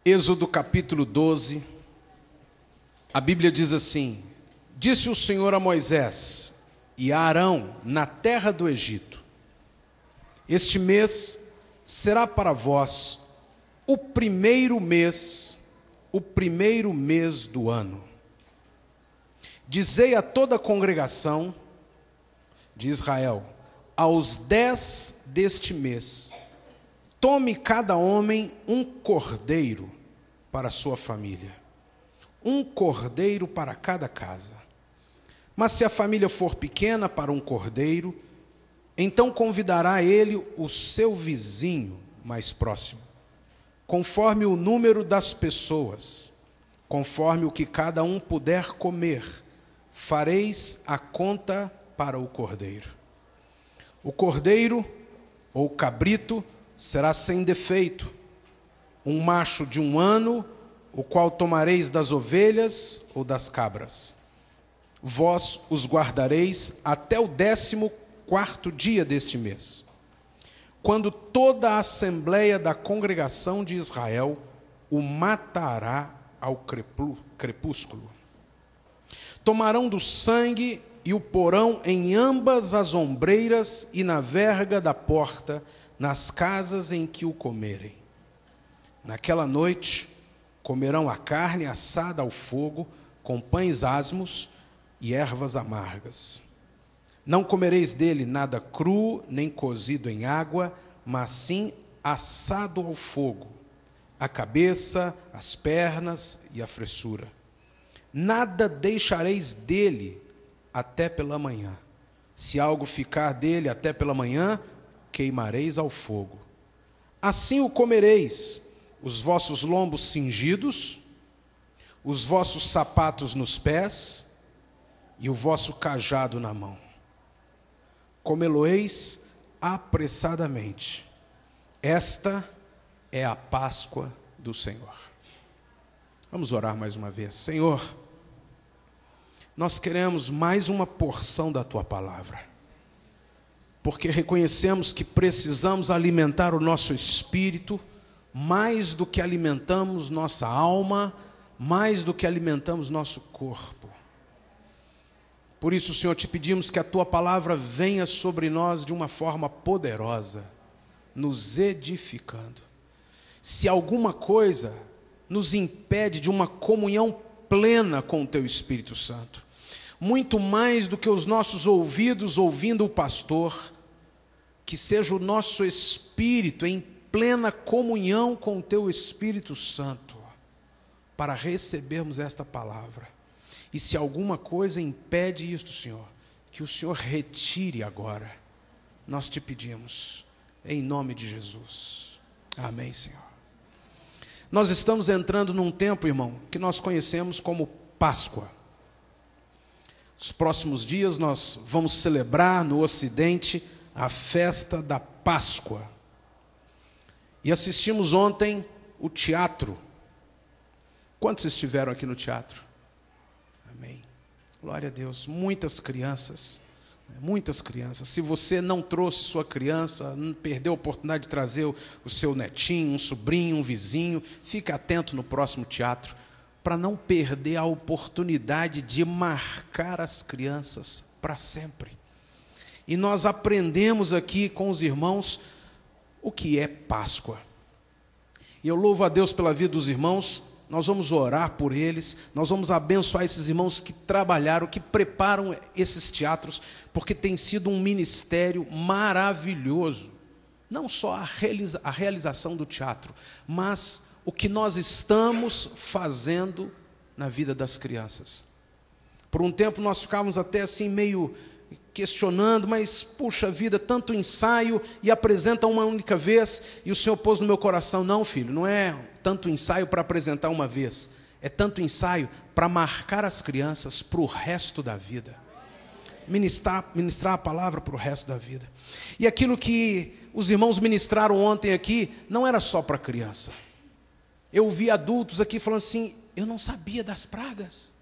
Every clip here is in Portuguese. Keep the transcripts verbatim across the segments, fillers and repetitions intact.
Êxodo capítulo doze, a Bíblia diz assim: disse o Senhor a Moisés e a Arão na terra do Egito: este mês será para vós o primeiro mês, o primeiro mês do ano. Dizei a toda a congregação de Israel: aos dez deste mês, tome cada homem um cordeiro para a sua família, um cordeiro para cada casa. Mas se a família for pequena para um cordeiro, então convidará ele o seu vizinho mais próximo, conforme o número das pessoas, conforme o que cada um puder comer, fareis a conta para o cordeiro. O cordeiro ou cabrito será sem defeito, um macho de um ano, o qual tomareis das ovelhas ou das cabras. Vós os guardareis até o décimo quarto dia deste mês, quando toda a assembleia da congregação de Israel o matará ao crepúsculo. Tomarão do sangue e o porão em ambas as ombreiras e na verga da porta, nas casas em que o comerem. Naquela noite comerão a carne assada ao fogo, com pães asmos e ervas amargas. Não comereis dele nada cru, nem cozido em água, mas sim assado ao fogo, a cabeça, as pernas e a fressura. Nada deixareis dele até pela manhã. Se algo ficar dele até pela manhã, queimareis ao fogo. Assim o comereis, os vossos lombos cingidos, os vossos sapatos nos pés e o vosso cajado na mão. Comê-lo-eis apressadamente. Esta é a Páscoa do Senhor. Vamos orar mais uma vez. Senhor, nós queremos mais uma porção da Tua palavra, porque reconhecemos que precisamos alimentar o nosso espírito mais do que alimentamos nossa alma, mais do que alimentamos nosso corpo. Por isso, Senhor, te pedimos que a Tua palavra venha sobre nós de uma forma poderosa, nos edificando. Se alguma coisa nos impede de uma comunhão plena com o Teu Espírito Santo, muito mais do que os nossos ouvidos ouvindo o pastor, que seja o nosso espírito em plena comunhão com o Teu Espírito Santo, para recebermos esta palavra. E se alguma coisa impede isto, Senhor, que o Senhor retire agora, nós te pedimos, em nome de Jesus. Amém, Senhor. Nós estamos entrando num tempo, irmão, que nós conhecemos como Páscoa. Nos próximos dias nós vamos celebrar no Ocidente a festa da Páscoa. E assistimos ontem o teatro. Quantos estiveram aqui no teatro? Amém. Glória a Deus. Muitas crianças, muitas crianças. Se você não trouxe sua criança, perdeu a oportunidade de trazer o seu netinho, um sobrinho, um vizinho, fique atento no próximo teatro, para não perder a oportunidade de marcar as crianças para sempre. E nós aprendemos aqui com os irmãos o que é Páscoa. E eu louvo a Deus pela vida dos irmãos. Nós vamos orar por eles, nós vamos abençoar esses irmãos que trabalharam, que preparam esses teatros, porque tem sido um ministério maravilhoso. Não só a, realiza- a realização do teatro, mas o que nós estamos fazendo na vida das crianças. Por um tempo nós ficávamos até assim meio questionando, mas puxa vida, tanto ensaio e apresenta uma única vez, e o Senhor pôs no meu coração: não, filho, não é tanto ensaio para apresentar uma vez, é tanto ensaio para marcar as crianças para o resto da vida, ministrar, ministrar a palavra para o resto da vida. E aquilo que os irmãos ministraram ontem aqui não era só para criança. Eu vi adultos aqui falando assim: eu não sabia das pragas.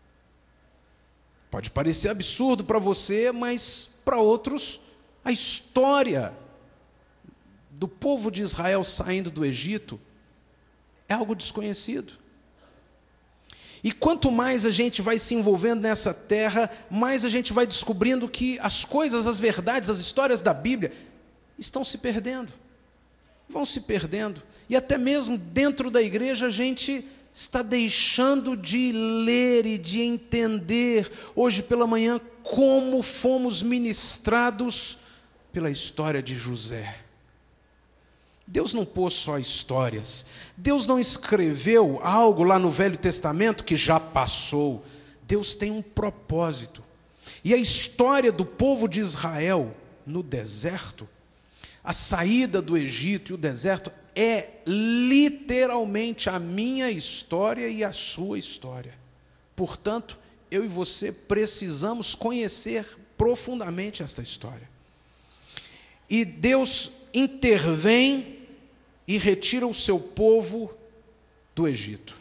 Pode parecer absurdo para você, mas para outros, a história do povo de Israel saindo do Egito É algo desconhecido. E quanto mais a gente vai se envolvendo nessa terra, mais a gente vai descobrindo que as coisas, as verdades, as histórias da Bíblia estão se perdendo. Vão se perdendo. E até mesmo dentro da igreja a gente está deixando de ler e de entender, hoje pela manhã, como fomos ministrados pela história de José. Deus não pôs só histórias. Deus não escreveu algo lá no Velho Testamento que já passou. Deus tem um propósito. E a história do povo de Israel no deserto, a saída do Egito e o deserto, é literalmente a minha história e a sua história. Portanto, eu e você precisamos conhecer profundamente esta história. E Deus intervém e retira o seu povo do Egito.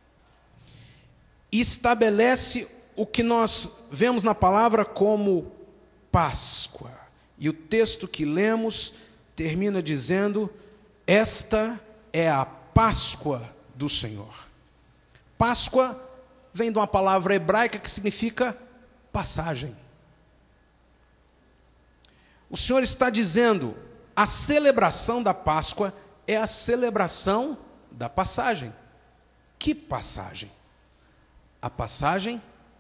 E estabelece o que nós vemos na palavra como Páscoa. E o texto que lemos termina dizendo: esta é a Páscoa do Senhor. Páscoa vem de uma palavra hebraica que significa passagem. O Senhor está dizendo, a celebração da Páscoa é a celebração da passagem. Que passagem? A passagem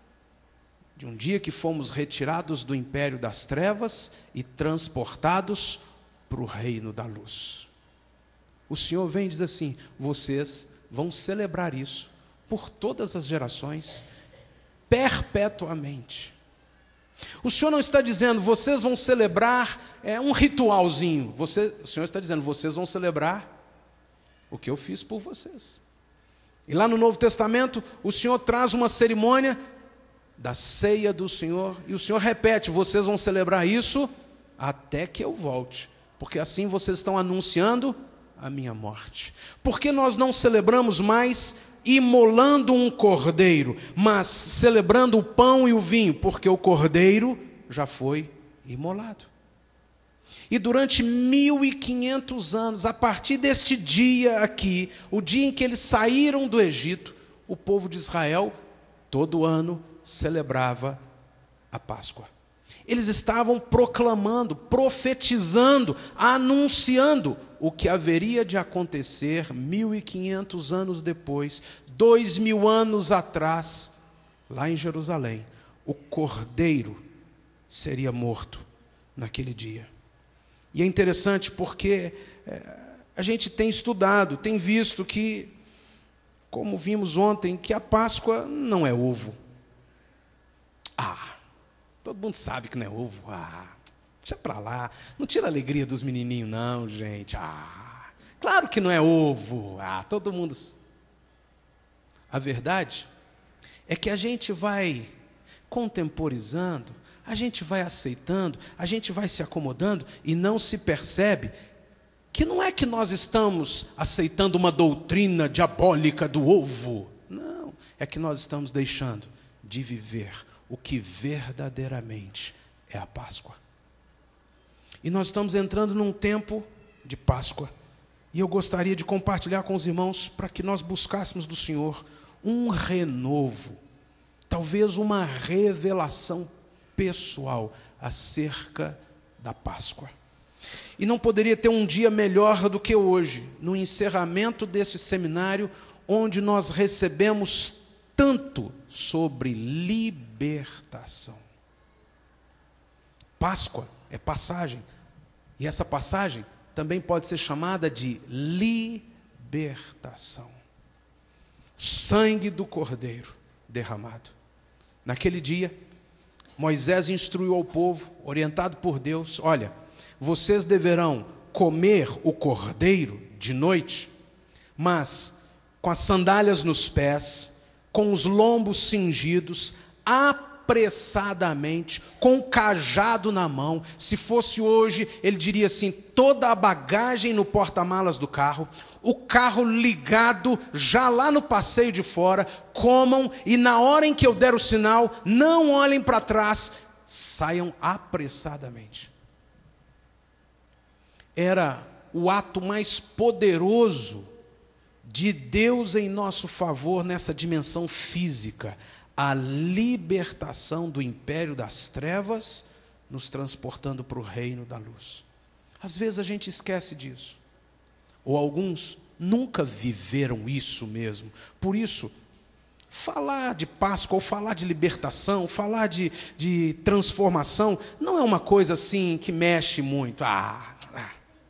de um dia que fomos retirados do império das trevas e transportados para o reino da luz. O Senhor vem e diz assim: vocês vão celebrar isso por todas as gerações, perpetuamente. O Senhor não está dizendo, vocês vão celebrar é, um ritualzinho. Você, o Senhor está dizendo, vocês vão celebrar o que eu fiz por vocês. E lá no Novo Testamento, o Senhor traz uma cerimônia da ceia do Senhor, e o Senhor repete, vocês vão celebrar isso até que eu volte, porque assim vocês estão anunciando a minha morte. Por que nós não celebramos mais imolando um cordeiro, mas celebrando o pão e o vinho? Porque o cordeiro já foi imolado. E durante mil e quinhentos anos, a partir deste dia aqui, o dia em que eles saíram do Egito, o povo de Israel, todo ano, celebrava a Páscoa. Eles estavam proclamando, profetizando, anunciando o que haveria de acontecer mil e quinhentos anos depois, dois mil anos atrás, lá em Jerusalém. O cordeiro seria morto naquele dia. E é interessante porque é, a gente tem estudado, tem visto que, como vimos ontem, que a Páscoa não é ovo. Ah, todo mundo sabe que não é ovo. Ah, deixa para lá. Não tira a alegria dos menininhos, não, gente. Ah, claro que não é ovo. Ah, todo mundo... A verdade é que a gente vai contemporizando, a gente vai aceitando, a gente vai se acomodando e não se percebe que não é que nós estamos aceitando uma doutrina diabólica do ovo. Não, é que nós estamos deixando de viver o que verdadeiramente é a Páscoa. E nós estamos entrando num tempo de Páscoa. E eu gostaria de compartilhar com os irmãos para que nós buscássemos do Senhor um renovo, talvez uma revelação pessoal acerca da Páscoa. E não poderia ter um dia melhor do que hoje, no encerramento desse seminário, onde nós recebemos tanto sobre libertação. Páscoa é passagem, e essa passagem também pode ser chamada de libertação. Sangue do Cordeiro derramado. Naquele dia, Moisés instruiu ao povo, orientado por Deus, olha, vocês deverão comer o cordeiro de noite, mas com as sandálias nos pés, com os lombos cingidos, apressadamente, com o cajado na mão. Se fosse hoje, ele diria assim, toda a bagagem no porta-malas do carro, o carro ligado já lá no passeio de fora, comam e na hora em que eu der o sinal, não olhem para trás, saiam apressadamente. Era o ato mais poderoso de Deus em nosso favor nessa dimensão física, a libertação do império das trevas, nos transportando para o reino da luz. Às vezes a gente esquece disso, ou alguns nunca viveram isso mesmo. Por isso, falar de Páscoa, ou falar de libertação, falar de, de transformação, não é uma coisa assim que mexe muito. Ah, ah.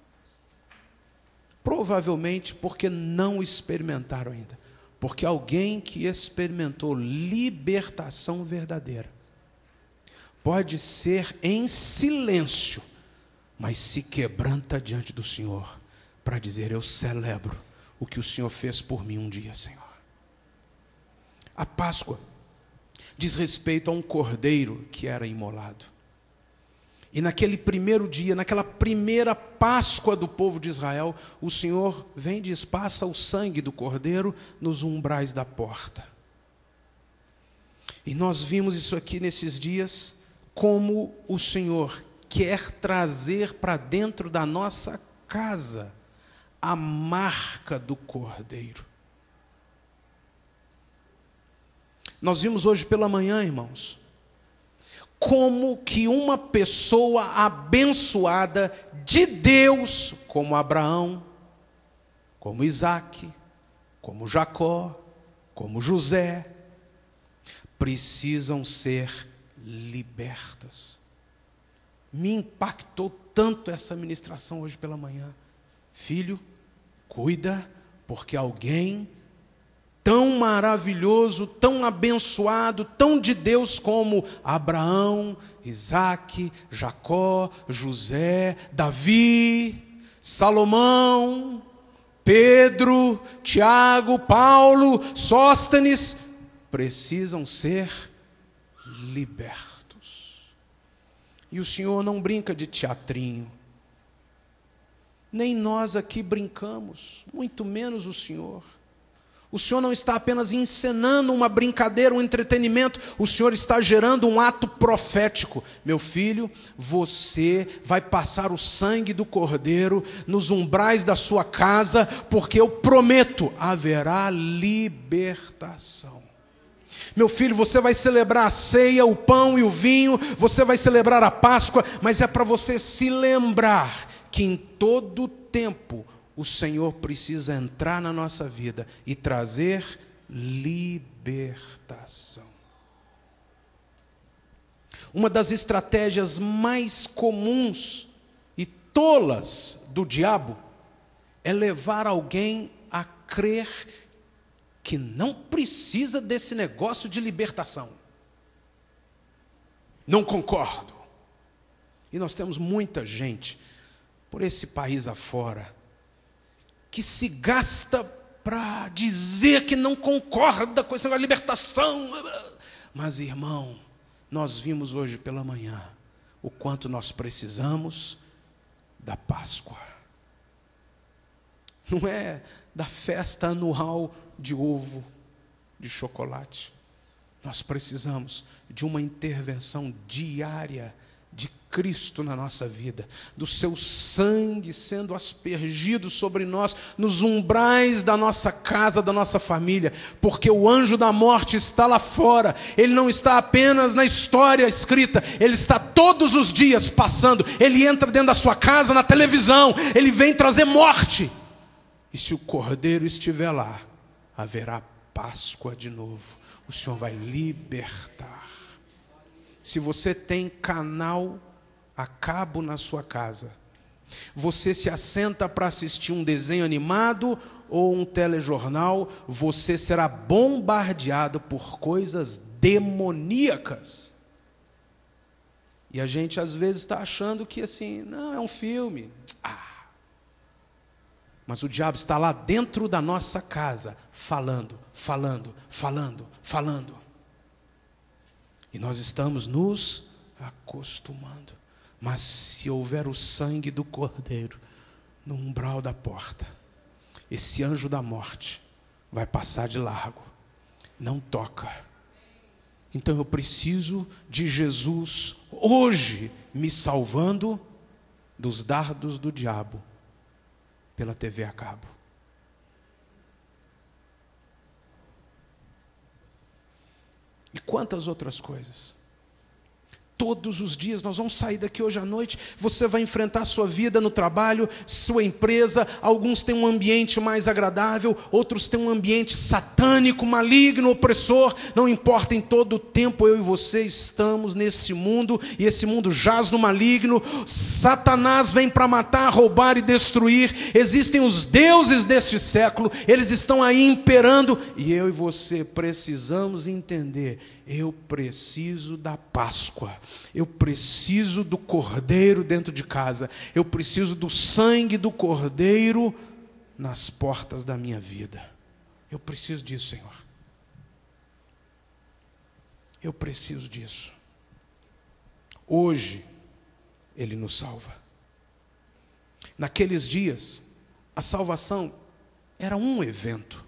Provavelmente porque não experimentaram ainda. Porque alguém que experimentou libertação verdadeira pode ser em silêncio, mas se quebranta diante do Senhor para dizer: eu celebro o que o Senhor fez por mim um dia, Senhor. A Páscoa diz respeito a um cordeiro que era imolado. E naquele primeiro dia, naquela primeira Páscoa do povo de Israel, o Senhor vem e diz: passa o sangue do cordeiro nos umbrais da porta. E nós vimos isso aqui nesses dias, como o Senhor quer trazer para dentro da nossa casa a marca do cordeiro. Nós vimos hoje pela manhã, irmãos, como que uma pessoa abençoada de Deus, como Abraão, como Isaque, como Jacó, como José, precisam ser libertas. Me impactou tanto essa ministração hoje pela manhã. Filho, cuida, porque alguém tão maravilhoso, tão abençoado, tão de Deus como Abraão, Isaque, Jacó, José, Davi, Salomão, Pedro, Tiago, Paulo, Sóstenes, precisam ser libertos. E o Senhor não brinca de teatrinho. Nem nós aqui brincamos, muito menos o Senhor. O Senhor não está apenas encenando uma brincadeira, um entretenimento. O Senhor está gerando um ato profético. Meu filho, você vai passar o sangue do cordeiro nos umbrais da sua casa, porque eu prometo, haverá libertação. Meu filho, você vai celebrar a ceia, o pão e o vinho, você vai celebrar a Páscoa, mas é para você se lembrar que em todo tempo o Senhor precisa entrar na nossa vida e trazer libertação. Uma das estratégias mais comuns e tolas do diabo é levar alguém a crer que não precisa desse negócio de libertação. Não concordo. E nós temos muita gente por esse país afora que se gasta para dizer que não concorda com esse negócio de libertação. Mas, irmão, nós vimos hoje pela manhã o quanto nós precisamos da Páscoa. Não é da festa anual de ovo, de chocolate. Nós precisamos de uma intervenção diária de Cristo na nossa vida, do seu sangue sendo aspergido sobre nós, nos umbrais da nossa casa, da nossa família, porque o anjo da morte está lá fora. Ele não está apenas na história escrita, ele está todos os dias passando. Ele entra dentro da sua casa, na televisão, ele vem trazer morte. E se o cordeiro estiver lá, haverá Páscoa de novo. O Senhor vai libertar. Se você tem canal a cabo na sua casa, você se assenta para assistir um desenho animado ou um telejornal, você será bombardeado por coisas demoníacas. E a gente às vezes está achando que assim, não, é um filme. Ah. Mas o diabo está lá dentro da nossa casa, falando, falando, falando, falando. E nós estamos nos acostumando. Mas se houver o sangue do cordeiro no umbral da porta, esse anjo da morte vai passar de largo. Não toca. Então eu preciso de Jesus hoje me salvando dos dardos do diabo pela T V a cabo. E quantas outras coisas. Todos os dias, nós vamos sair daqui hoje à noite, você vai enfrentar a sua vida no trabalho, sua empresa, alguns têm um ambiente mais agradável, outros têm um ambiente satânico, maligno, opressor, não importa, em todo o tempo eu e você estamos nesse mundo, e esse mundo jaz no maligno, Satanás vem para matar, roubar e destruir, existem os deuses deste século, eles estão aí imperando, e eu e você precisamos entender, eu preciso da Páscoa, eu preciso do Cordeiro dentro de casa, eu preciso do sangue do Cordeiro nas portas da minha vida. Eu preciso disso, Senhor. Eu preciso disso. Hoje, Ele nos salva. Naqueles dias, a salvação era um evento.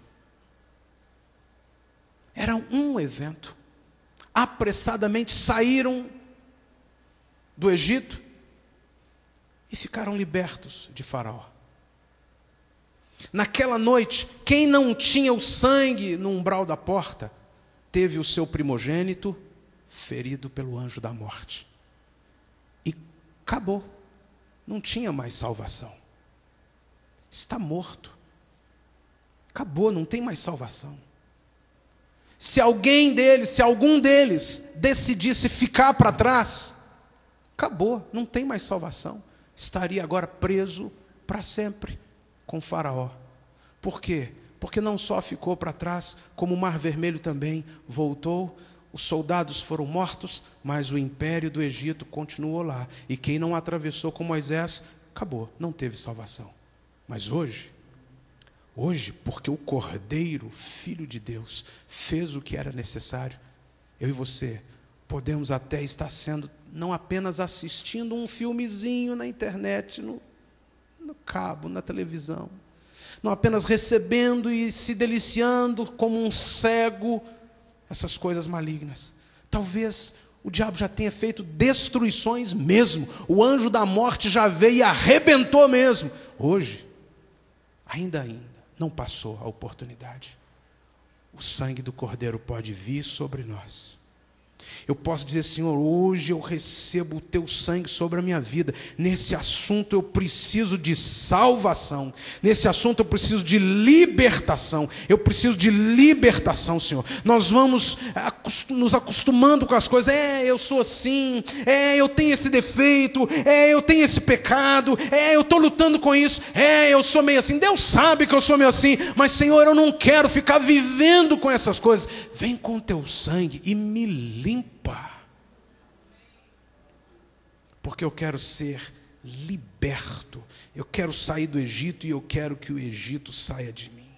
Era um evento. Apressadamente saíram do Egito e ficaram libertos de Faraó. Naquela noite, quem não tinha o sangue no umbral da porta, teve o seu primogênito ferido pelo anjo da morte. E acabou. Não tinha mais salvação. Está morto. Acabou, não tem mais salvação. Se alguém deles, se algum deles decidisse ficar para trás, acabou, não tem mais salvação. Estaria agora preso para sempre com Faraó. Por quê? Porque não só ficou para trás, como o Mar Vermelho também voltou, os soldados foram mortos, mas o império do Egito continuou lá. E quem não atravessou com Moisés, acabou, não teve salvação. Mas hoje, Hoje, porque o Cordeiro, Filho de Deus, fez o que era necessário, eu e você podemos até estar sendo, não apenas assistindo um filmezinho na internet, no, no cabo, na televisão, não apenas recebendo e se deliciando como um cego, essas coisas malignas. Talvez o diabo já tenha feito destruições mesmo, o anjo da morte já veio e arrebentou mesmo. Hoje, ainda ainda, não passou a oportunidade. O sangue do Cordeiro pode vir sobre nós. Eu posso dizer, Senhor, hoje eu recebo o teu sangue sobre a minha vida. Nesse assunto eu preciso de salvação. Nesse assunto eu preciso de libertação. Eu preciso de libertação, Senhor. Nós vamos nos acostumando com as coisas. É, eu sou assim. É, eu tenho esse defeito. É, eu tenho esse pecado. É, eu estou lutando com isso. É, eu sou meio assim. Deus sabe que eu sou meio assim. Mas, Senhor, eu não quero ficar vivendo com essas coisas. Vem com o teu sangue e me limpa. Porque eu quero ser liberto. Eu quero sair do Egito e eu quero que o Egito saia de mim.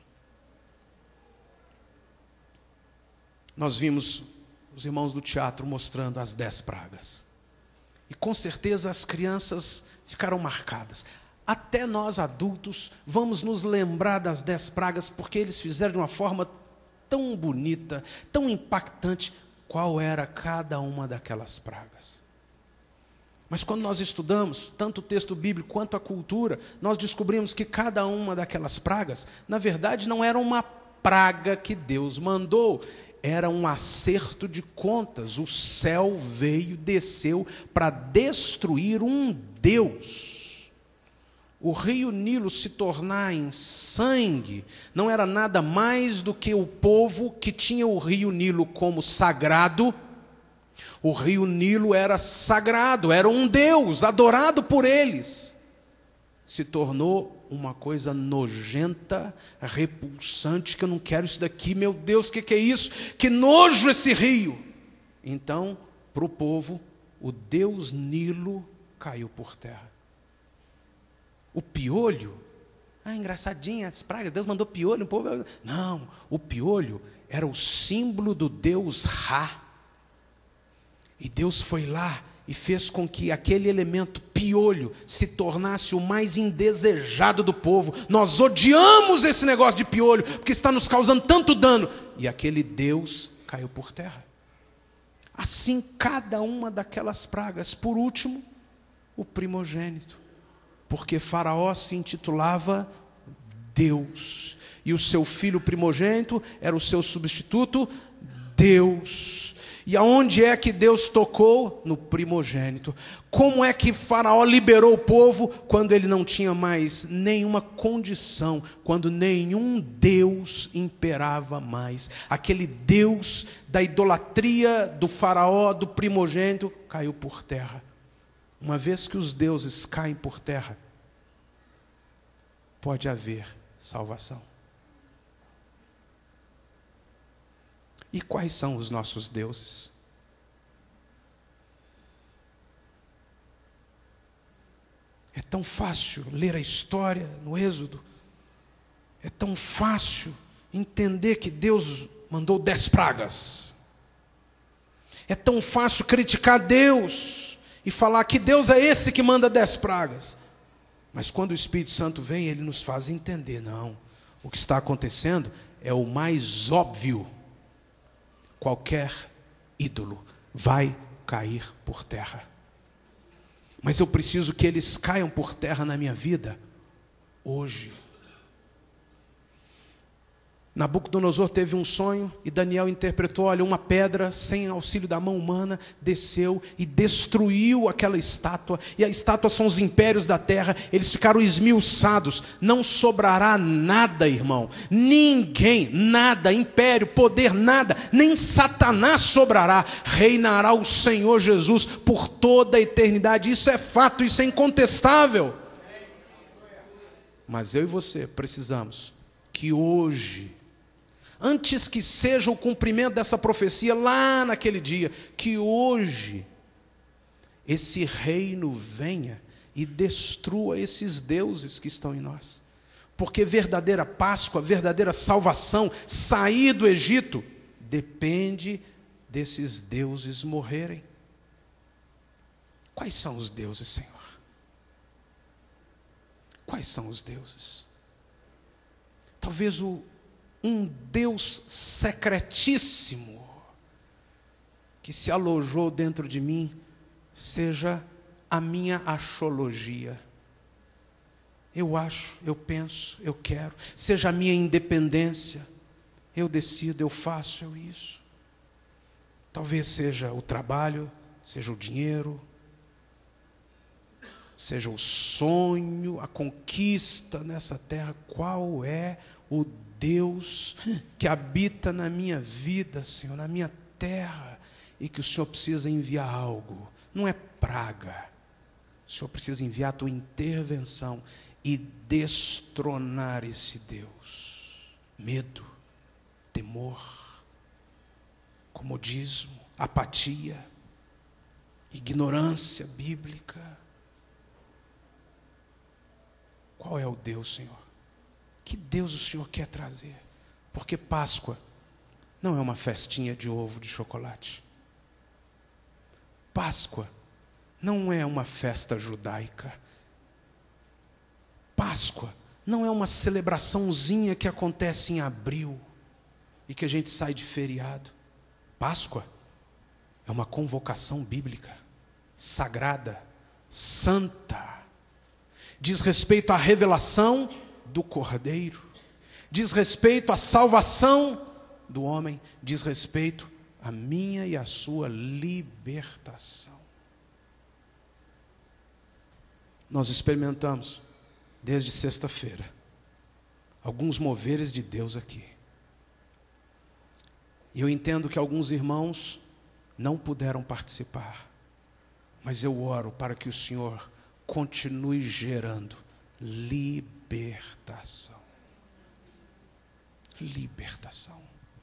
Nós vimos os irmãos do teatro mostrando as dez pragas. E com certeza as crianças ficaram marcadas. Até nós adultos vamos nos lembrar das dez pragas, porque eles fizeram de uma forma tão bonita, tão impactante, qual era cada uma daquelas pragas. Mas quando nós estudamos tanto o texto bíblico quanto a cultura, nós descobrimos que cada uma daquelas pragas, na verdade, não era uma praga que Deus mandou, era um acerto de contas. O céu veio, desceu para destruir um Deus. O rio Nilo se tornar em sangue não era nada mais do que o povo que tinha o rio Nilo como sagrado. O rio Nilo era sagrado, era um Deus adorado por eles. Se tornou uma coisa nojenta, repulsante, que eu não quero isso daqui, meu Deus, o que, que é isso? Que nojo esse rio! Então, para o povo, o Deus Nilo caiu por terra. O piolho, ah, engraçadinha, as pragas, Deus mandou piolho, o povo... Não, o piolho era o símbolo do Deus Ra. E Deus foi lá e fez com que aquele elemento piolho se tornasse o mais indesejado do povo. Nós odiamos esse negócio de piolho, porque está nos causando tanto dano. E aquele Deus caiu por terra. Assim, cada uma daquelas pragas. Por último, o primogênito. Porque Faraó se intitulava Deus. E o seu filho primogênito era o seu substituto, Deus. E aonde é que Deus tocou? No primogênito. Como é que Faraó liberou o povo? Quando ele não tinha mais nenhuma condição, quando nenhum Deus imperava mais. Aquele Deus da idolatria do Faraó, do primogênito, caiu por terra. Uma vez que os deuses caem por terra, pode haver salvação. E quais são os nossos deuses? É tão fácil ler a história no Êxodo. É tão fácil entender que Deus mandou dez pragas. É tão fácil criticar Deus e falar que Deus é esse que manda dez pragas. Mas quando o Espírito Santo vem, ele nos faz entender, não. O que está acontecendo é o mais óbvio. Qualquer ídolo vai cair por terra. Mas eu preciso que eles caiam por terra na minha vida hoje. Nabucodonosor teve um sonho e Daniel interpretou, olha, uma pedra sem auxílio da mão humana desceu e destruiu aquela estátua. E a estátua são os impérios da terra, eles ficaram esmiuçados. Não sobrará nada, irmão. Ninguém, nada, império, poder, nada. Nem Satanás sobrará. Reinará o Senhor Jesus por toda a eternidade. Isso é fato, isso é incontestável. Mas eu e você precisamos que hoje, antes que seja o cumprimento dessa profecia lá naquele dia, que hoje esse reino venha e destrua esses deuses que estão em nós. Porque verdadeira Páscoa, verdadeira salvação, sair do Egito, depende desses deuses morrerem. Quais são os deuses, Senhor? Quais são os deuses? Talvez o um Deus secretíssimo que se alojou dentro de mim seja a minha axologia. Eu acho, eu penso, eu quero. Seja a minha independência. Eu decido, eu faço, eu isso. Talvez seja o trabalho, seja o dinheiro, seja o sonho, a conquista nessa terra. Qual é o Deus que habita na minha vida, Senhor, na minha terra, e que o Senhor precisa enviar algo? Não é praga. O Senhor precisa enviar a tua intervenção e destronar esse Deus. Medo, temor, comodismo, apatia, ignorância bíblica. Qual é o Deus, Senhor? Que Deus o Senhor quer trazer? Porque Páscoa não é uma festinha de ovo de chocolate. Páscoa não é uma festa judaica. Páscoa não é uma celebraçãozinha que acontece em abril e que a gente sai de feriado. Páscoa é uma convocação bíblica, sagrada, santa. Diz respeito à revelação do Cordeiro, diz respeito à salvação do homem, diz respeito à minha e à sua libertação. Nós experimentamos, desde sexta-feira, alguns moveres de Deus aqui. E eu entendo que alguns irmãos não puderam participar, mas eu oro para que o Senhor continue gerando libertação. Libertação.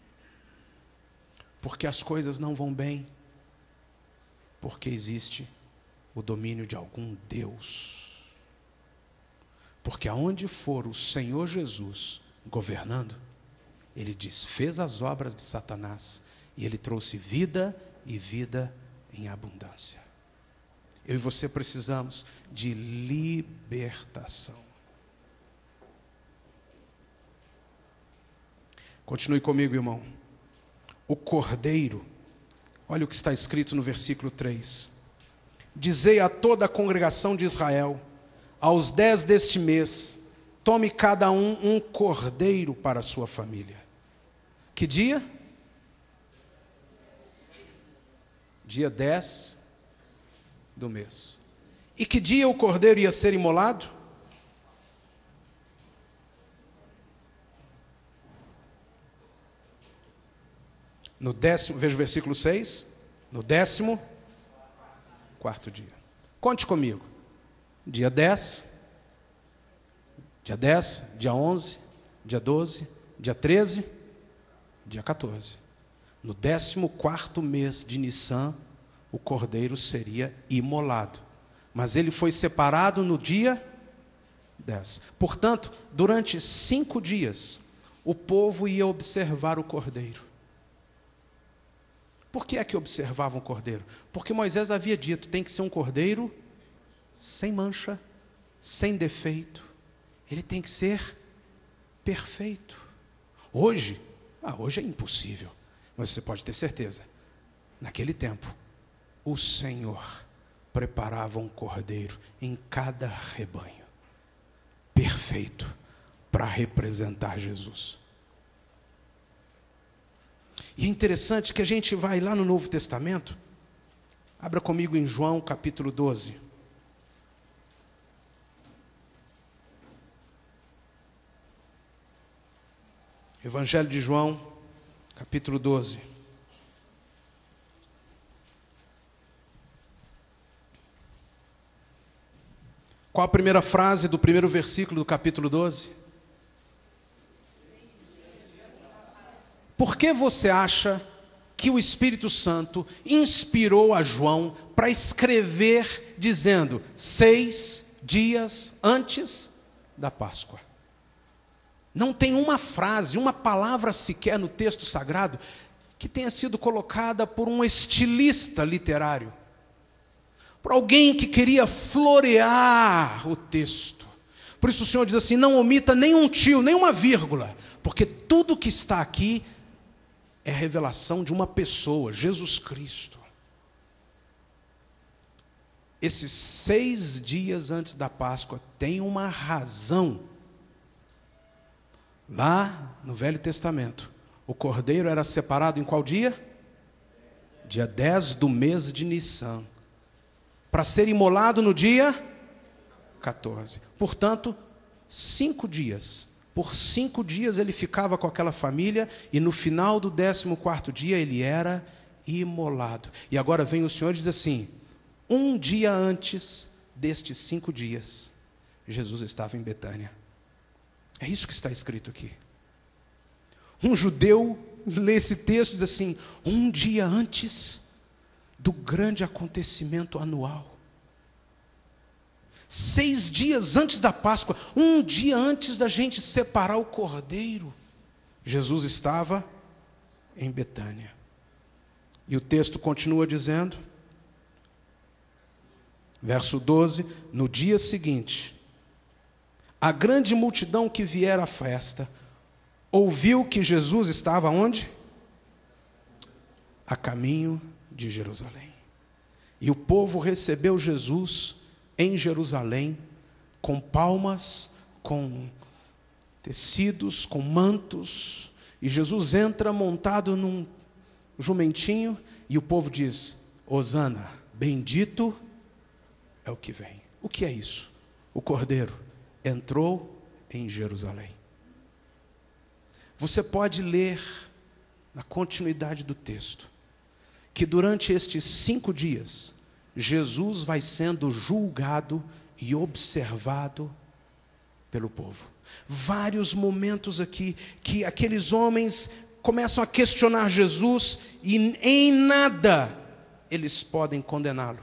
Porque as coisas não vão bem, porque existe o domínio de algum Deus. Porque aonde for o Senhor Jesus governando, Ele desfez as obras de Satanás e Ele trouxe vida e vida em abundância. Eu e você precisamos de libertação. Continue comigo, irmão. O Cordeiro, olha o que está escrito no versículo três. Dizei a toda a congregação de Israel, aos dez deste mês, tome cada um um cordeiro para a sua família. Que dia? dia dez do mês. E que dia o cordeiro ia ser imolado? No décimo, veja o versículo seis, no décimo quarto dia. Conte comigo. Dia dez, dia dez, dia onze, dia doze, dia treze, dia quatorze. No décimo quarto mês de Nissan, o cordeiro seria imolado. Mas ele foi separado no dia dez. Portanto, durante cinco dias, o povo ia observar o cordeiro. Por que é que observavam o cordeiro? Porque Moisés havia dito, tem que ser um cordeiro sem mancha, sem defeito. Ele tem que ser perfeito. Hoje, ah, hoje é impossível, mas você pode ter certeza, naquele tempo, o Senhor preparava um cordeiro em cada rebanho, perfeito, para representar Jesus. E é interessante que a gente vai lá no Novo Testamento, abra comigo em João capítulo doze. Evangelho de João, capítulo doze. Qual a primeira frase do primeiro versículo do capítulo doze? Por que você acha que o Espírito Santo inspirou a João para escrever dizendo seis dias antes da Páscoa? Não tem uma frase, uma palavra sequer no texto sagrado que tenha sido colocada por um estilista literário, por alguém que queria florear o texto. Por isso o Senhor diz assim, não omita nenhum tio, nenhuma vírgula, porque tudo que está aqui é a revelação de uma pessoa, Jesus Cristo. Esses seis dias antes da Páscoa tem uma razão. Lá no Velho Testamento, o cordeiro era separado em qual dia? Dia dez do mês de Nissan. Para ser imolado no dia quatorze. Portanto, cinco dias. Por cinco dias ele ficava com aquela família e no final do décimo quarto dia ele era imolado. E agora vem o Senhor e diz assim, um dia antes destes cinco dias, Jesus estava em Betânia. É isso que está escrito aqui. Um judeu lê esse texto e diz assim, um dia antes do grande acontecimento anual. Seis dias antes da Páscoa, um dia antes da gente separar o cordeiro, Jesus estava em Betânia. E o texto continua dizendo, verso doze, no dia seguinte, a grande multidão que viera à festa, ouviu que Jesus estava onde? A caminho de Jerusalém. E o povo recebeu Jesus em Jerusalém, com palmas, com tecidos, com mantos, e Jesus entra montado num jumentinho, e o povo diz, Hosana, bendito é o que vem. O que é isso? O cordeiro entrou em Jerusalém. Você pode ler, na continuidade do texto, que durante estes cinco dias, Jesus vai sendo julgado e observado pelo povo. Vários momentos aqui que aqueles homens começam a questionar Jesus e em nada eles podem condená-lo.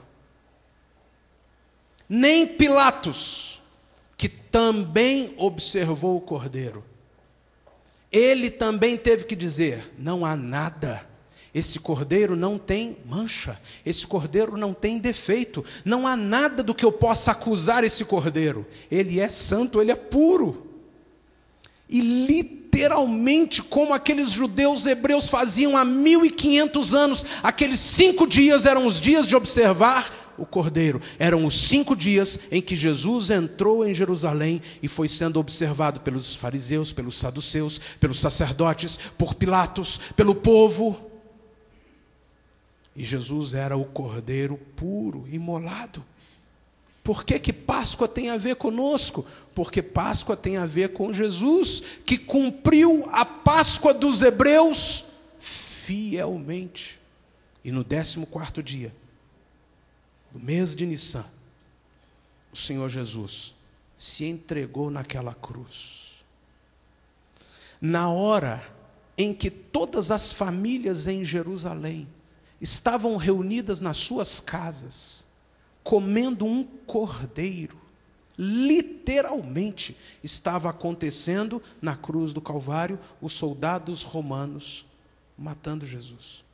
Nem Pilatos, que também observou o cordeiro, ele também teve que dizer, não há nada. Esse cordeiro não tem mancha, esse cordeiro não tem defeito, não há nada do que eu possa acusar esse cordeiro. Ele é santo, ele é puro. E literalmente, como aqueles judeus hebreus faziam há mil e quinhentos anos, aqueles cinco dias eram os dias de observar o cordeiro. Eram os cinco dias em que Jesus entrou em Jerusalém e foi sendo observado pelos fariseus, pelos saduceus, pelos sacerdotes, por Pilatos, pelo povo. E Jesus era o cordeiro puro, imolado. Por que que Páscoa tem a ver conosco? Porque Páscoa tem a ver com Jesus, que cumpriu a Páscoa dos hebreus fielmente. E no décimo quarto dia, do mês de Nissan, o Senhor Jesus se entregou naquela cruz. Na hora em que todas as famílias em Jerusalém estavam reunidas nas suas casas, comendo um cordeiro, literalmente estava acontecendo na cruz do Calvário, os soldados romanos matando Jesus.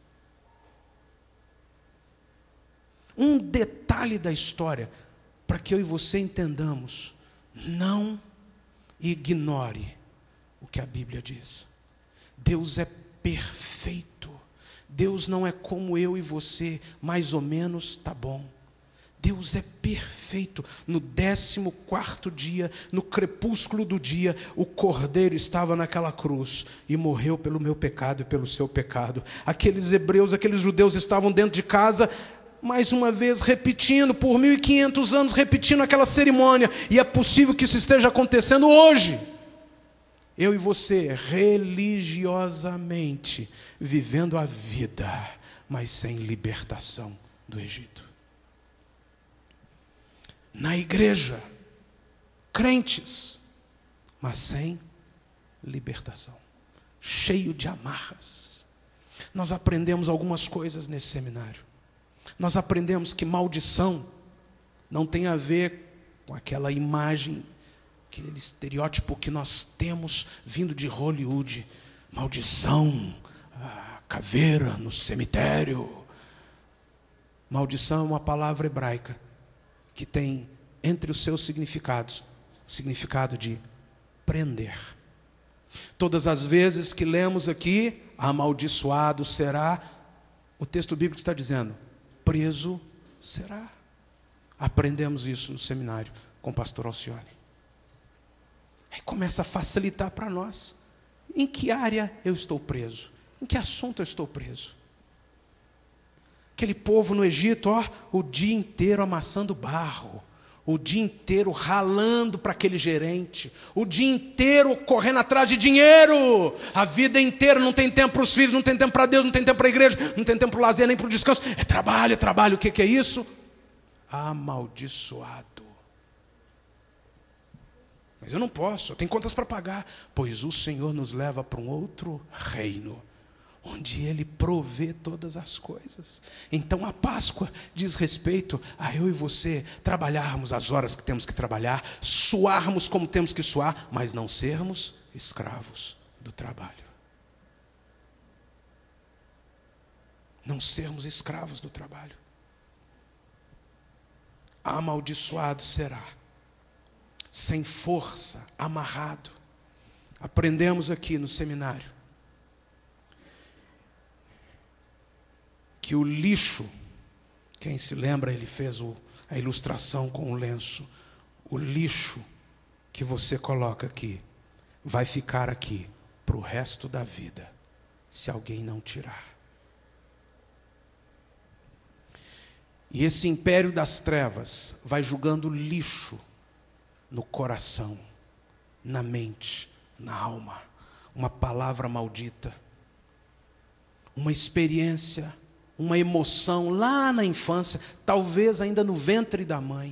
Um detalhe da história, para que eu e você entendamos: não ignore o que a Bíblia diz. Deus é perfeito. Deus não é como eu e você, mais ou menos, tá bom. Deus é perfeito. No décimo quarto dia, no crepúsculo do dia, o Cordeiro estava naquela cruz e morreu pelo meu pecado e pelo seu pecado. Aqueles hebreus, aqueles judeus estavam dentro de casa, mais uma vez repetindo, por mil e quinhentos anos, repetindo aquela cerimônia. E é possível que isso esteja acontecendo hoje. Eu e você, religiosamente, vivendo a vida, mas sem libertação do Egito. Na igreja, crentes, mas sem libertação, cheio de amarras. Nós aprendemos algumas coisas nesse seminário. Nós aprendemos que maldição não tem a ver com aquela imagem, aquele estereótipo que nós temos vindo de Hollywood. Maldição, caveira no cemitério. Maldição é uma palavra hebraica que tem entre os seus significados o significado de prender. Todas as vezes que lemos aqui, amaldiçoado será, o texto bíblico está dizendo, preso será. Aprendemos isso no seminário com o pastor Alcione. Aí começa a facilitar para nós. Em que área eu estou preso? Em que assunto eu estou preso? Aquele povo no Egito, ó, o dia inteiro amassando barro, o dia inteiro ralando para aquele gerente, o dia inteiro correndo atrás de dinheiro, a vida inteira, não tem tempo para os filhos, não tem tempo para Deus, não tem tempo para a igreja, não tem tempo para o lazer, nem para o descanso, é trabalho, é trabalho. O que, que é isso? Amaldiçoado. Mas eu não posso, eu tenho contas para pagar, pois o Senhor nos leva para um outro reino, onde Ele provê todas as coisas. Então a Páscoa diz respeito a eu e você trabalharmos as horas que temos que trabalhar, suarmos como temos que suar, mas não sermos escravos do trabalho. Não sermos escravos do trabalho. Amaldiçoado será, sem força, amarrado. Aprendemos aqui no seminário que o lixo, quem se lembra, ele fez o, a ilustração com o lenço, o lixo que você coloca aqui, vai ficar aqui para o resto da vida, se alguém não tirar. E esse império das trevas vai jogando lixo no coração, na mente, na alma, uma palavra maldita, uma experiência, uma emoção lá na infância, talvez ainda no ventre da mãe.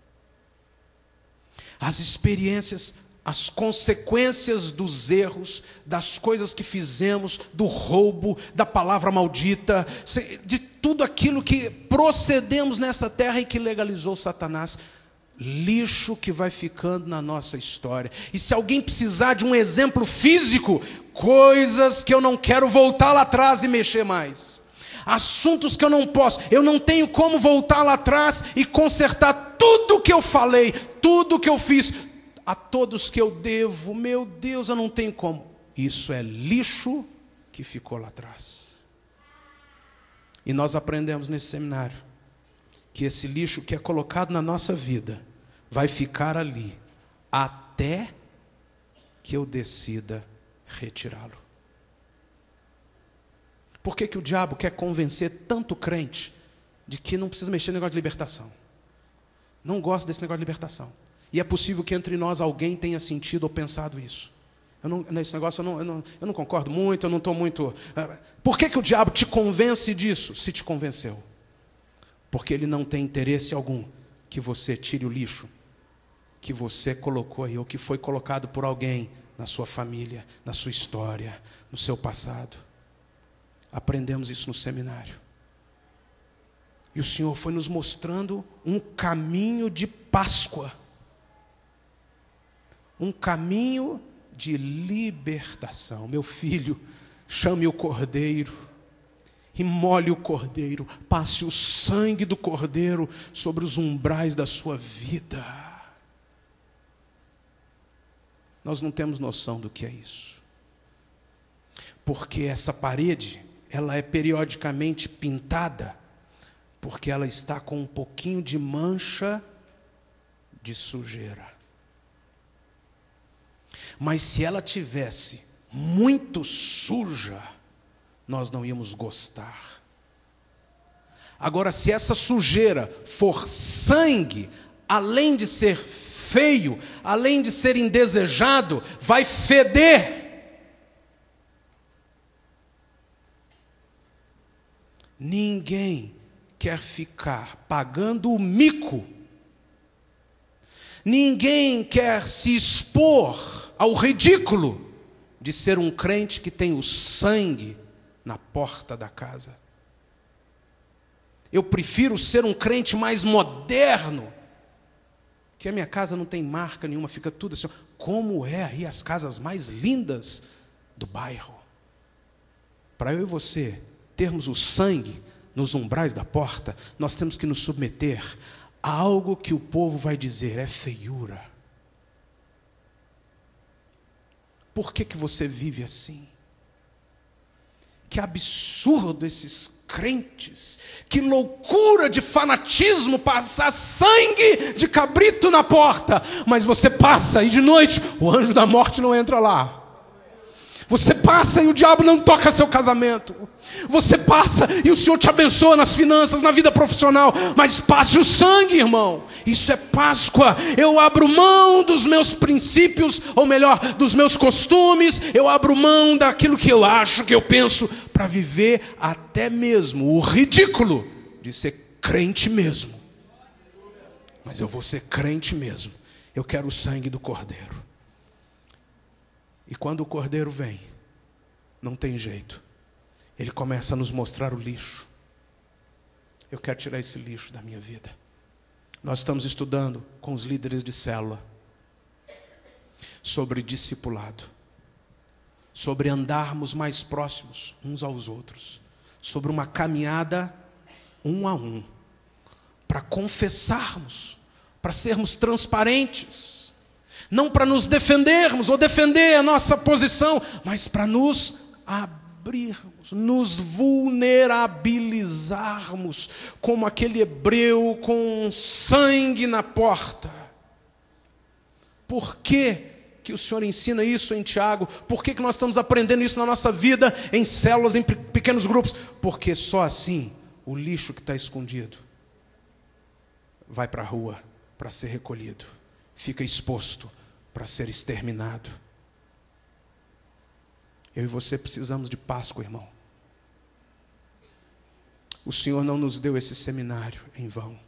As experiências, as consequências dos erros, das coisas que fizemos, do roubo, da palavra maldita, de tudo aquilo que procedemos nessa terra e que legalizou Satanás. Lixo que vai ficando na nossa história. E se alguém precisar de um exemplo físico, coisas que eu não quero voltar lá atrás e mexer mais. Assuntos que eu não posso, eu não tenho como voltar lá atrás e consertar tudo que eu falei, tudo que eu fiz, a todos que eu devo, meu Deus, eu não tenho como. Isso é lixo que ficou lá atrás. E nós aprendemos nesse seminário que esse lixo que é colocado na nossa vida vai ficar ali até que eu decida retirá-lo. Por que que o diabo quer convencer tanto crente de que não precisa mexer no negócio de libertação? Não gosto desse negócio de libertação. E é possível que entre nós alguém tenha sentido ou pensado isso. Eu não, nesse negócio eu não, eu, não, eu não concordo muito, eu não estou muito... Por que que o diabo te convence disso, se te convenceu? Porque ele não tem interesse algum que você tire o lixo que você colocou aí, ou que foi colocado por alguém na sua família, na sua história, no seu passado. Aprendemos isso no seminário. E o Senhor foi nos mostrando um caminho de Páscoa. Um caminho de libertação. Meu filho, chame o cordeiro e molhe o cordeiro. Passe o sangue do cordeiro sobre os umbrais da sua vida. Nós não temos noção do que é isso. Porque essa parede, ela é periodicamente pintada, porque ela está com um pouquinho de mancha de sujeira. Mas se ela tivesse muito suja, nós não íamos gostar. Agora, se essa sujeira for sangue, além de ser feio, além de ser indesejado, vai feder. Ninguém quer ficar pagando o mico. Ninguém quer se expor ao ridículo de ser um crente que tem o sangue na porta da casa. Eu prefiro ser um crente mais moderno, que a minha casa não tem marca nenhuma, fica tudo assim. Como é aí as casas mais lindas do bairro? Para eu e você termos o sangue nos umbrais da porta, nós temos que nos submeter a algo que o povo vai dizer é feiura. Por que que você vive assim? Que absurdo esses crentes, que loucura de fanatismo passar sangue de cabrito na porta, mas você passa e de noite o anjo da morte não entra lá. Você passa e o diabo não toca seu casamento. Você passa e o Senhor te abençoa nas finanças, na vida profissional, mas passe o sangue, irmão. Isso é Páscoa. Eu abro mão dos meus princípios, ou melhor, dos meus costumes. Eu abro mão daquilo que eu acho, que eu penso, para viver até mesmo o ridículo de ser crente mesmo. Mas eu vou ser crente mesmo. Eu quero o sangue do Cordeiro. E quando o Cordeiro vem, não tem jeito. Ele começa a nos mostrar o lixo. Eu quero tirar esse lixo da minha vida. Nós estamos estudando com os líderes de célula sobre discipulado, sobre andarmos mais próximos uns aos outros, sobre uma caminhada um a um, para confessarmos, para sermos transparentes. Não para nos defendermos ou defender a nossa posição, mas para nos abrirmos, nos vulnerabilizarmos, como aquele hebreu com sangue na porta. Por que que o Senhor ensina isso em Tiago? Por que que nós estamos aprendendo isso na nossa vida, em células, em pequenos grupos? Porque só assim o lixo que está escondido vai para a rua para ser recolhido, fica exposto para ser exterminado. Eu e você precisamos de Páscoa, irmão. O Senhor não nos deu esse seminário em vão.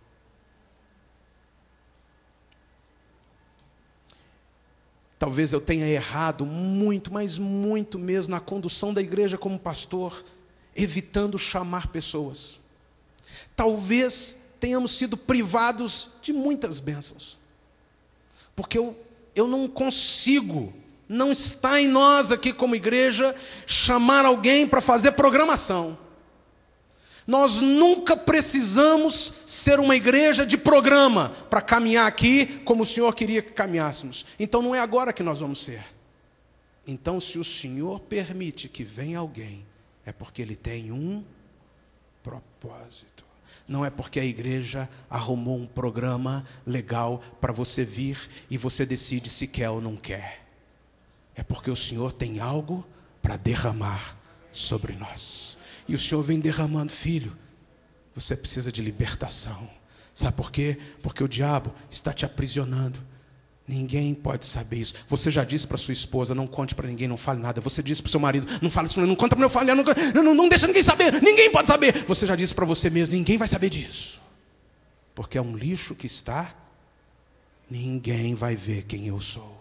Talvez eu tenha errado muito, mas muito mesmo na condução da igreja como pastor, evitando chamar pessoas. Talvez tenhamos sido privados de muitas bênçãos. Porque eu, eu não consigo, não está em nós aqui como igreja, chamar alguém para fazer programação. Nós nunca precisamos ser uma igreja de programa para caminhar aqui como o Senhor queria que caminhássemos. Então não é agora que nós vamos ser. Então se o Senhor permite que venha alguém, é porque Ele tem um propósito. Não é porque a igreja arrumou um programa legal para você vir e você decide se quer ou não quer. É porque o Senhor tem algo para derramar sobre nós. E o Senhor vem derramando, filho, você precisa de libertação. Sabe por quê? Porque o diabo está te aprisionando. Ninguém pode saber isso. Você já disse para sua esposa, não conte para ninguém, não fale nada. Você disse para o seu marido, não fale isso, não conta para meu filho, não, não, não deixa ninguém saber, ninguém pode saber. Você já disse para você mesmo, ninguém vai saber disso. Porque é um lixo que está, ninguém vai ver quem eu sou.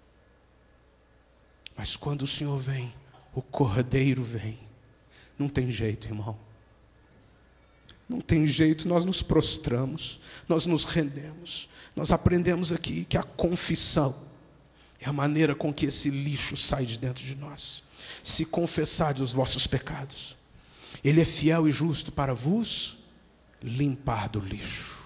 Mas quando o Senhor vem, o Cordeiro vem, não tem jeito, irmão. Não tem jeito, nós nos prostramos, nós nos rendemos. Nós aprendemos aqui que a confissão é a maneira com que esse lixo sai de dentro de nós. Se confessardes os vossos pecados, Ele é fiel e justo para vos limpar do lixo.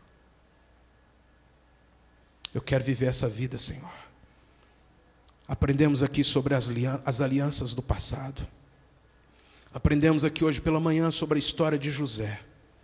Eu quero viver essa vida, Senhor. Aprendemos aqui sobre as alianças do passado. Aprendemos aqui hoje pela manhã sobre a história de José.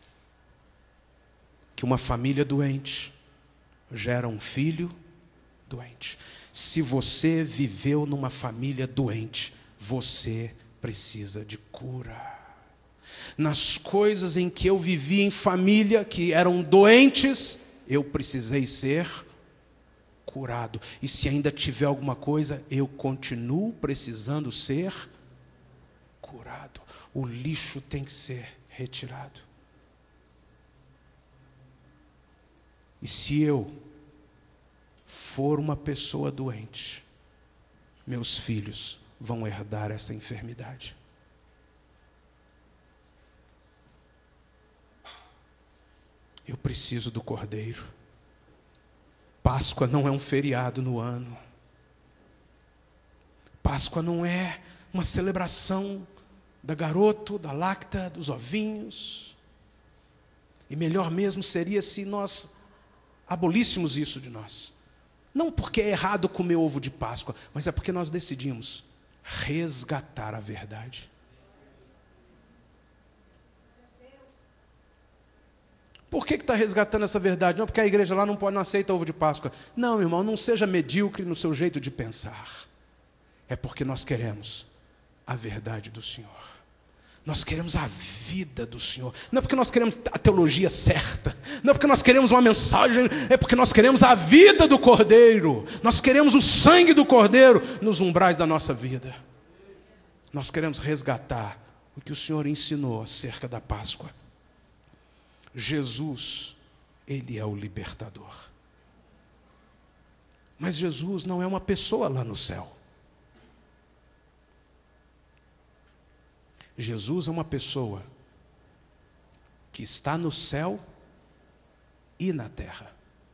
Que uma família doente gera um filho doente. Se você viveu numa família doente, você precisa de cura. Nas coisas em que eu vivi em família que eram doentes, eu precisei ser curado. E se ainda tiver alguma coisa, eu continuo precisando ser curado. O lixo tem que ser retirado. E se eu for uma pessoa doente, meus filhos vão herdar essa enfermidade. Eu preciso do Cordeiro. Páscoa não é um feriado no ano. Páscoa não é uma celebração da garoto, da lacta, dos ovinhos. E melhor mesmo seria se nós abolíssemos isso de nós. Não porque é errado comer ovo de Páscoa, mas é porque nós decidimos resgatar a verdade. Por que está resgatando essa verdade? Não, porque a igreja lá não pode, não aceita ovo de Páscoa. Não, irmão, não seja medíocre no seu jeito de pensar. É porque nós queremos a verdade do Senhor. Nós queremos a vida do Senhor. Não é porque nós queremos a teologia certa. Não é porque nós queremos uma mensagem. É porque nós queremos a vida do Cordeiro. Nós queremos o sangue do Cordeiro nos umbrais da nossa vida. Nós queremos resgatar o que o Senhor ensinou acerca da Páscoa. Jesus, Ele é o libertador. Mas Jesus não é uma pessoa lá no céu. Jesus é uma pessoa que está no céu e na terra.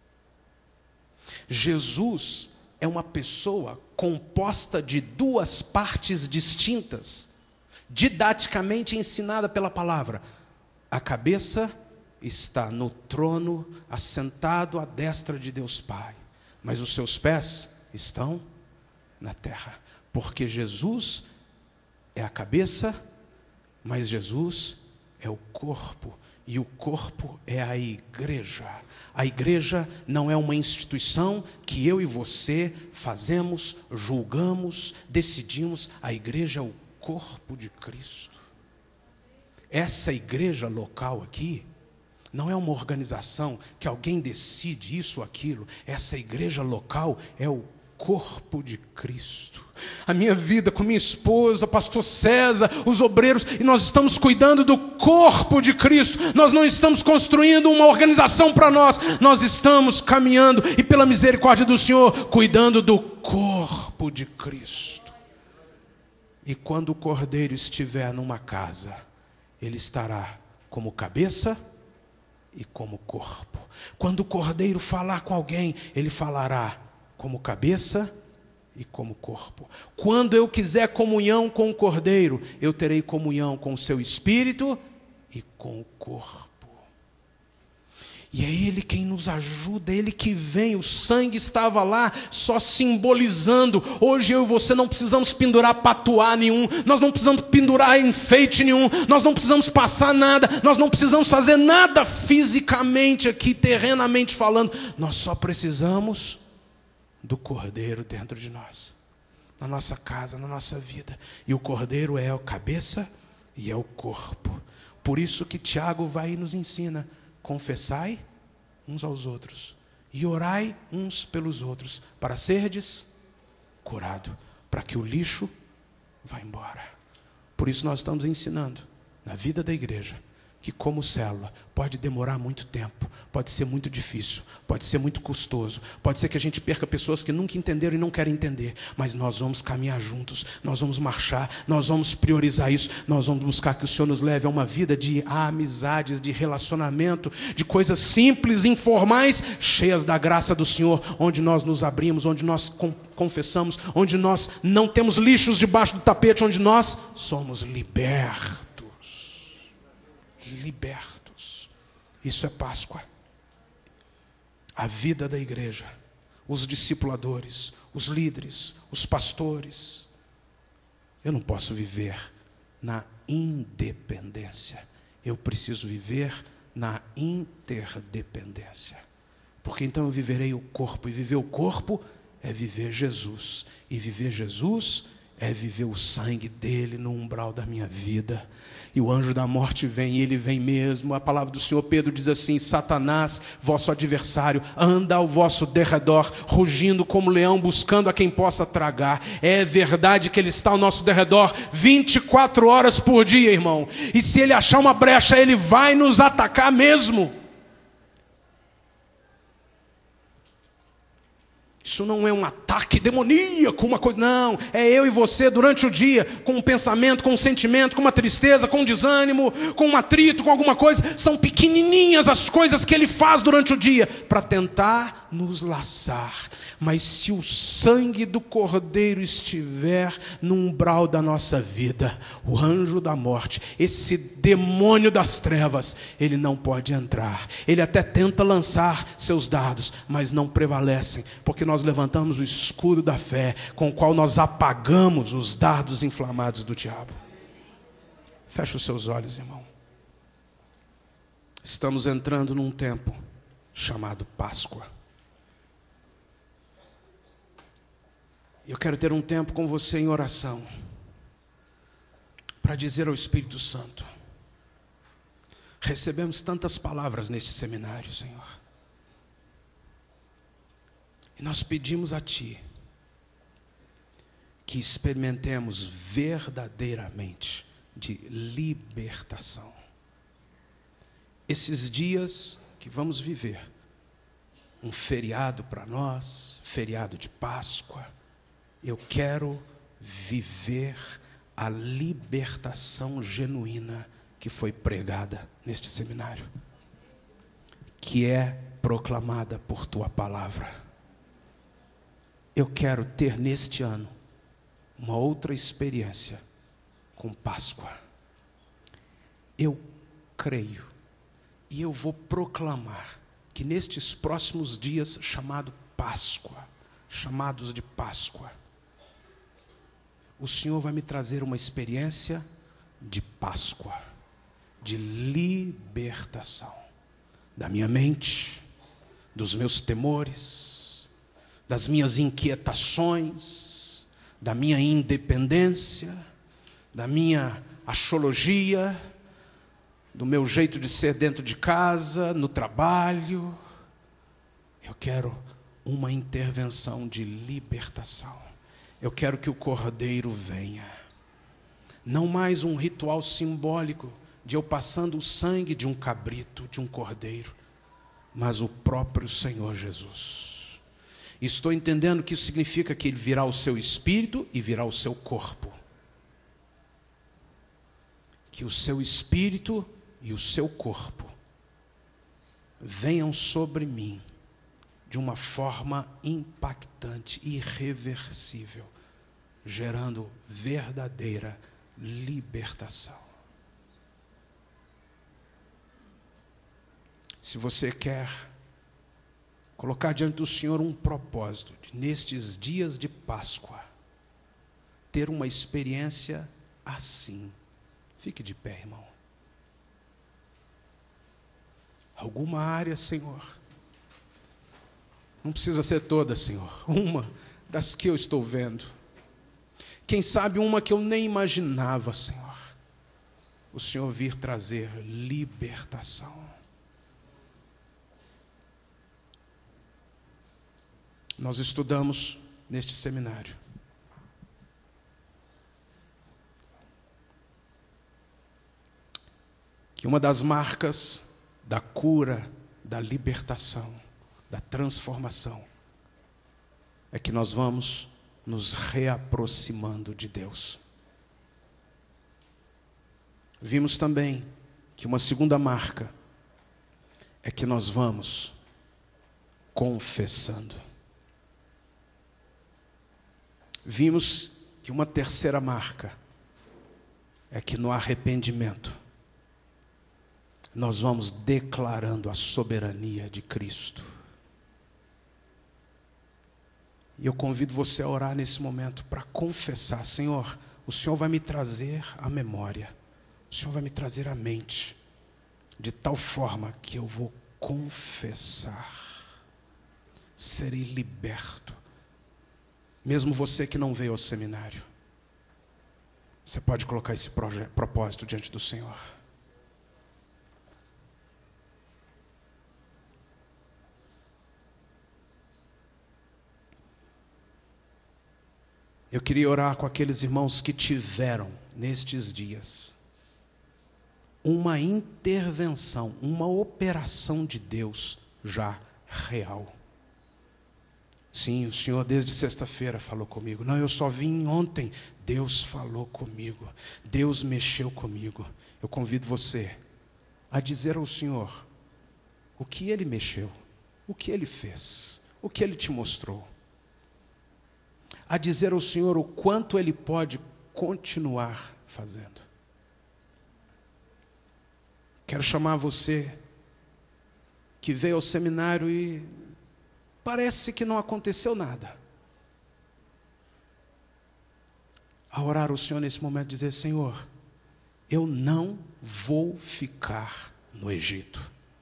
Jesus é uma pessoa composta de duas partes distintas, didaticamente ensinada pela palavra. A cabeça está no trono, assentado à destra de Deus Pai, mas os seus pés estão na terra, porque Jesus é a cabeça, mas Jesus é o corpo, e o corpo é a igreja. A igreja não é uma instituição que eu e você fazemos, julgamos, decidimos. A igreja é o corpo de Cristo. Essa igreja local aqui não é uma organização que alguém decide isso ou aquilo. Essa igreja local é o corpo de Cristo. A minha vida com minha esposa, pastor César, os obreiros, e nós estamos cuidando do corpo de Cristo. Nós não estamos construindo uma organização para nós. Nós estamos caminhando e pela misericórdia do Senhor, cuidando do corpo de Cristo. E quando o Cordeiro estiver numa casa, ele estará como cabeça e como corpo. Quando o Cordeiro falar com alguém, ele falará como cabeça e como corpo. Quando eu quiser comunhão com o Cordeiro, eu terei comunhão com o seu espírito e com o corpo. E é Ele quem nos ajuda, é Ele que vem. O sangue estava lá só simbolizando. Hoje eu e você não precisamos pendurar patuá nenhum, nós não precisamos pendurar enfeite nenhum, nós não precisamos passar nada, nós não precisamos fazer nada fisicamente aqui, terrenamente falando. Nós só precisamos do Cordeiro dentro de nós, na nossa casa, na nossa vida. E o Cordeiro é a cabeça e é o corpo. Por isso que Tiago vai e nos ensina: confessai uns aos outros e orai uns pelos outros, para serdes curado, para que o lixo vá embora. Por isso nós estamos ensinando na vida da igreja que, como célula, pode demorar muito tempo, pode ser muito difícil, pode ser muito custoso, pode ser que a gente perca pessoas que nunca entenderam e não querem entender, mas nós vamos caminhar juntos, nós vamos marchar, nós vamos priorizar isso, nós vamos buscar que o Senhor nos leve a uma vida de amizades, de relacionamento, de coisas simples, informais, cheias da graça do Senhor, onde nós nos abrimos, onde nós confessamos, onde nós não temos lixos debaixo do tapete, onde nós somos libertos. Libertos. Isso é Páscoa. A vida da igreja, os discipuladores, os líderes, os pastores. Eu não posso viver na independência. Eu preciso viver na interdependência. Porque então eu viverei o corpo. E viver o corpo é viver Jesus. E viver Jesus é viver o sangue dele no umbral da minha vida. E o anjo da morte vem, e ele vem mesmo. A palavra do Senhor, Pedro diz assim: Satanás, vosso adversário, anda ao vosso derredor, rugindo como leão, buscando a quem possa tragar. É verdade que ele está ao nosso derredor vinte e quatro horas por dia, irmão. E se ele achar uma brecha, ele vai nos atacar mesmo. Isso não é um ataque demoníaco, uma coisa, não. É eu e você durante o dia, com um pensamento, com um sentimento, com uma tristeza, com um desânimo, com um atrito, com alguma coisa. São pequenininhas as coisas que ele faz durante o dia para tentar nos laçar. Mas se o sangue do Cordeiro estiver no umbral da nossa vida, o anjo da morte, esse demônio das trevas, ele não pode entrar. Ele até tenta lançar seus dardos, mas não prevalecem, porque nós levantamos o escudo da fé, com o qual nós apagamos os dardos inflamados do diabo. Feche os seus olhos, irmão. Estamos entrando num tempo chamado Páscoa. Eu quero ter um tempo com você em oração, para dizer ao Espírito Santo: recebemos tantas palavras neste seminário, Senhor, e nós pedimos a Ti que experimentemos verdadeiramente de libertação. Esses dias que vamos viver, um feriado para nós, feriado de Páscoa, eu quero viver a libertação genuína que foi pregada neste seminário, que é proclamada por Tua palavra. Eu quero ter neste ano uma outra experiência com Páscoa. Eu creio e eu vou proclamar que nestes próximos dias chamado Páscoa, chamados de Páscoa, o Senhor vai me trazer uma experiência de Páscoa, de libertação da minha mente, dos meus temores, das minhas inquietações, da minha independência, da minha axologia, do meu jeito de ser dentro de casa, no trabalho. Eu quero uma intervenção de libertação. Eu quero que o Cordeiro venha. Não mais um ritual simbólico de eu passando o sangue de um cabrito, de um cordeiro, mas o próprio Senhor Jesus. Estou entendendo que isso significa que Ele virá o seu espírito e virá o seu corpo. Que o seu espírito e o seu corpo venham sobre mim de uma forma impactante, irreversível, gerando verdadeira libertação. Se você quer colocar diante do Senhor um propósito, de, nestes dias de Páscoa, ter uma experiência assim, fique de pé, irmão. Alguma área, Senhor, não precisa ser toda, Senhor, uma das que eu estou vendo. Quem sabe uma que eu nem imaginava, Senhor. o Senhor vir trazer libertação. Nós estudamos neste seminário que uma das marcas da cura, da libertação, da transformação, é que nós vamos nos reaproximando de Deus. Vimos também que uma segunda marca é que nós vamos confessando. Vimos que uma terceira marca é que no arrependimento nós vamos declarando a soberania de Cristo. E eu convido você a orar nesse momento para confessar: Senhor, o Senhor vai me trazer a memória, o Senhor vai me trazer a mente, de tal forma que eu vou confessar, serei liberto. Mesmo você que não veio ao seminário, você pode colocar esse proje- propósito diante do Senhor. Eu queria orar com aqueles irmãos que tiveram, nestes dias, uma intervenção, uma operação de Deus já real. Sim, o Senhor desde sexta-feira falou comigo. Não, eu só vim ontem. Deus falou comigo. Deus mexeu comigo. Eu convido você a dizer ao Senhor o que Ele mexeu, o que Ele fez, o que Ele te mostrou. A dizer ao Senhor o quanto Ele pode continuar fazendo. Quero chamar você que veio ao seminário e parece que não aconteceu nada, a orar ao Senhor nesse momento, dizer: Senhor, eu não vou ficar no Egito,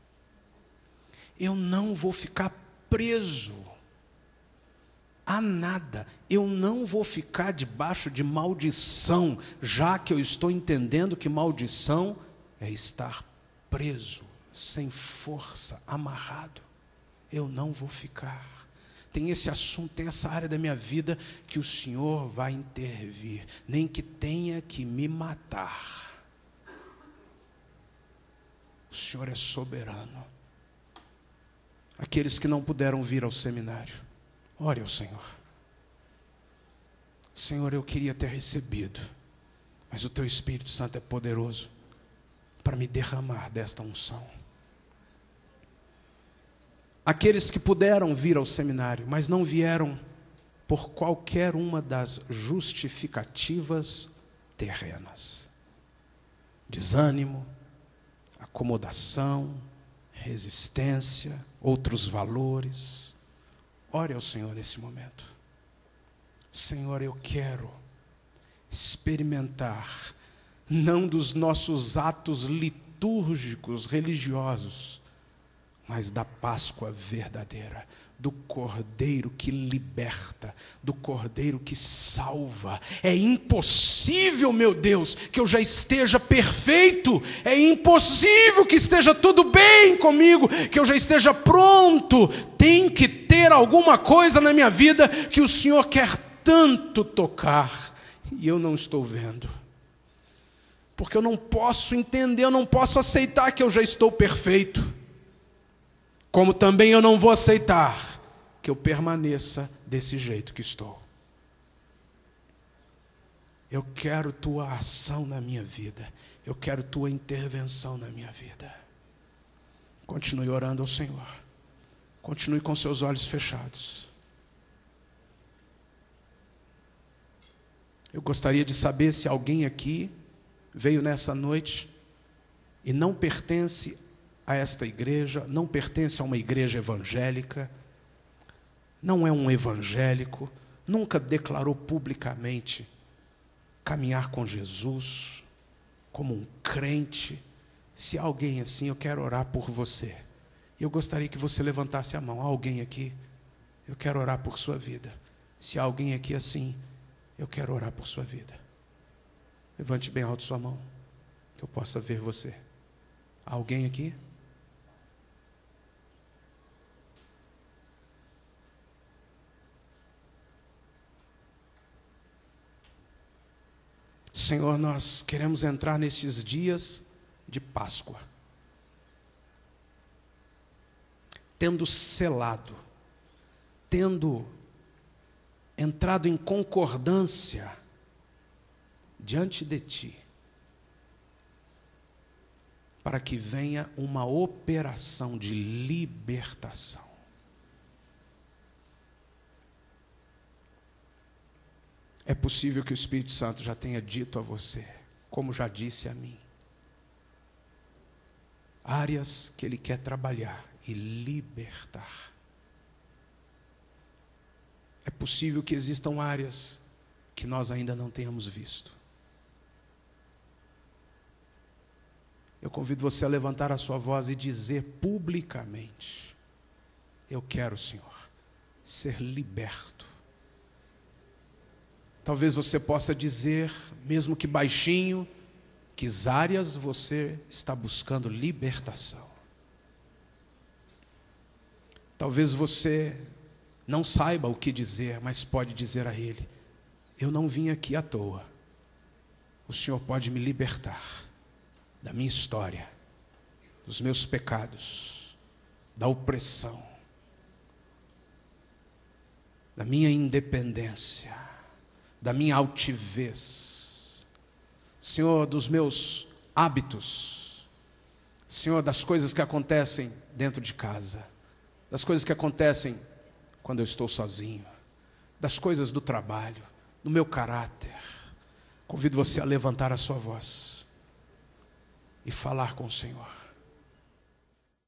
eu não vou ficar preso a nada, eu não vou ficar debaixo de maldição, já que eu estou entendendo que maldição é estar preso, sem força, amarrado. Eu não vou ficar. Tem esse assunto, tem essa área da minha vida que o Senhor vai intervir, nem que tenha que me matar. O Senhor é soberano. Aqueles que não puderam vir ao seminário, ore ao Senhor. Senhor, eu queria ter recebido, mas o Teu Espírito Santo é poderoso para me derramar desta unção. Aqueles que puderam vir ao seminário, mas não vieram por qualquer uma das justificativas terrenas. Desânimo, acomodação, resistência, outros valores. Ore ao Senhor nesse momento. Senhor, eu quero experimentar, não dos nossos atos litúrgicos, religiosos, mas da Páscoa verdadeira, do Cordeiro que liberta, do Cordeiro que salva. É impossível, meu Deus, que eu já esteja perfeito, é impossível que esteja tudo bem comigo, que eu já esteja pronto. Tem que ter alguma coisa na minha vida que o Senhor quer tanto tocar, e eu não estou vendo. Porque eu não posso entender, eu não posso aceitar que eu já estou perfeito. Como também eu não vou aceitar que eu permaneça desse jeito que estou. Eu quero Tua ação na minha vida. Eu quero Tua intervenção na minha vida. Continue orando ao Senhor. Continue com seus olhos fechados. Eu gostaria de saber se alguém aqui veio nessa noite e não pertence a esta igreja, não pertence a uma igreja evangélica, não é um evangélico, nunca declarou publicamente caminhar com Jesus como um crente. Se há alguém assim, eu quero orar por você. Eu gostaria que você levantasse a mão. Há alguém aqui? Eu quero orar por sua vida. Se há alguém aqui assim, eu quero orar por sua vida. Levante bem alto sua mão. que eu possa ver você. Há alguém aqui? Senhor, nós queremos entrar nesses dias de Páscoa, tendo selado, tendo entrado em concordância diante de Ti, para que venha uma operação de libertação. É possível que o Espírito Santo já tenha dito a você, como já disse a mim, áreas que Ele quer trabalhar e libertar. É possível que existam áreas que nós ainda não tenhamos visto. Eu convido você a levantar a sua voz e dizer publicamente: eu quero, Senhor, ser liberto. Talvez você possa dizer, mesmo que baixinho, que áreas você está buscando libertação. Talvez você não saiba o que dizer, mas pode dizer a Ele: eu não vim aqui à toa. O Senhor pode me libertar da minha história, dos meus pecados, da opressão, da minha independência, da minha altivez, Senhor, dos meus hábitos, Senhor, das coisas que acontecem dentro de casa, das coisas que acontecem quando eu estou sozinho, das coisas do trabalho, do meu caráter. Convido você a levantar a sua voz e falar com o Senhor.